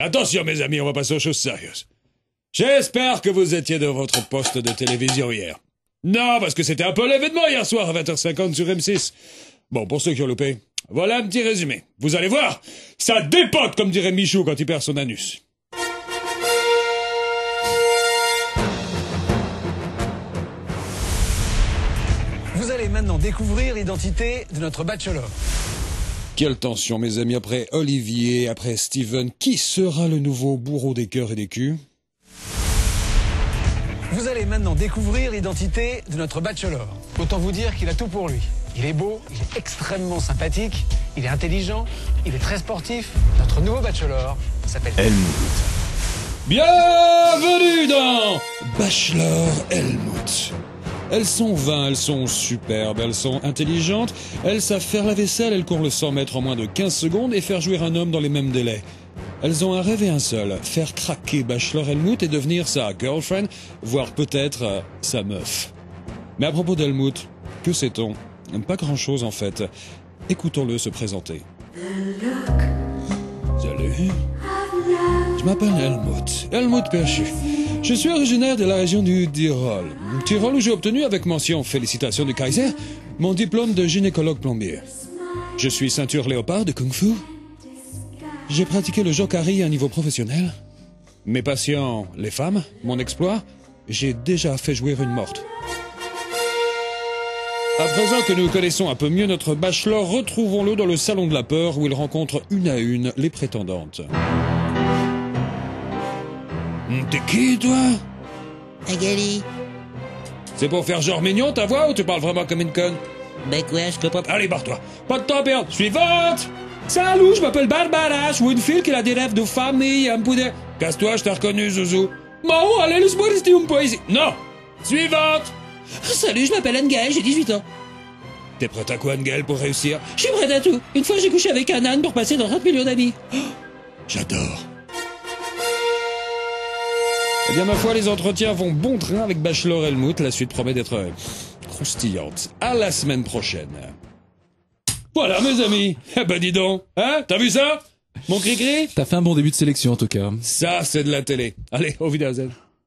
Attention mes amis, on va passer aux choses sérieuses. J'espère que vous étiez dans votre poste de télévision hier. Non, parce que c'était un peu l'événement hier soir à 20h50 sur M6. Bon, pour ceux qui ont loupé, voilà un petit résumé. Vous allez voir, ça dépote comme dirait Michou quand il perd son anus. Vous allez maintenant découvrir l'identité de notre bachelor. Quelle tension mes amis, après Olivier, après Steven, qui sera le nouveau bourreau des cœurs et des culs? Vous allez maintenant découvrir l'identité de notre bachelor. Autant vous dire qu'il a tout pour lui. Il est beau, il est extrêmement sympathique, il est intelligent, il est très sportif. Notre nouveau bachelor s'appelle Helmut. Bienvenue dans Bachelor Helmut. Elles sont 20, elles sont superbes, elles sont intelligentes, elles savent faire la vaisselle, elles courent le 100 mètres en moins de 15 secondes et faire jouir un homme dans les mêmes délais. Elles ont un rêve et un seul, faire craquer Bachelor Helmut et devenir sa girlfriend, voire peut-être sa meuf. Mais à propos d'Helmut, que sait-on? Pas grand-chose en fait. Écoutons-le se présenter. Salut. Je m'appelle Helmut Perchu. Je suis originaire de la région du Tyrol. Tyrol où j'ai obtenu avec mention félicitations du Kaiser mon diplôme de gynécologue plombier. Je suis ceinture léopard de Kung Fu. J'ai pratiqué le jokari à un niveau professionnel. Mes patients, les femmes, mon exploit, j'ai déjà fait jouir une morte. À présent que nous connaissons un peu mieux notre bachelor, retrouvons-le dans le salon de la peur où il rencontre une à une les prétendantes. T'es qui, toi? Magali. C'est pour faire genre mignon ta voix ou tu parles vraiment comme une conne? Ben quoi, je comprends pas. Allez, barre-toi. Pas de temps à perdre. Suivante! Salut, je m'appelle Barbara, je suis une fille qui a des rêves de famille, un peu de... Casse-toi, je t'ai reconnu, Zouzou. Bon, allez, laisse-moi rester un peu ici. Non! Suivante! Salut, je m'appelle Anne-Gaëlle, j'ai 18 ans. T'es prête à quoi, Anne-Gaëlle, pour réussir? Je suis prête à tout. Une fois, j'ai couché avec un âne pour passer dans 30 millions d'amis. J'adore. Eh bien, ma foi, les entretiens vont bon train avec Bachelor Helmut. La suite promet d'être croustillante. À la semaine prochaine. Voilà, mes amis. Eh ben, dis donc. Hein? T'as vu ça? Mon cri-cri? T'as fait un bon début de sélection en tout cas. Ça, c'est de la télé. Allez, au Wiedersehen.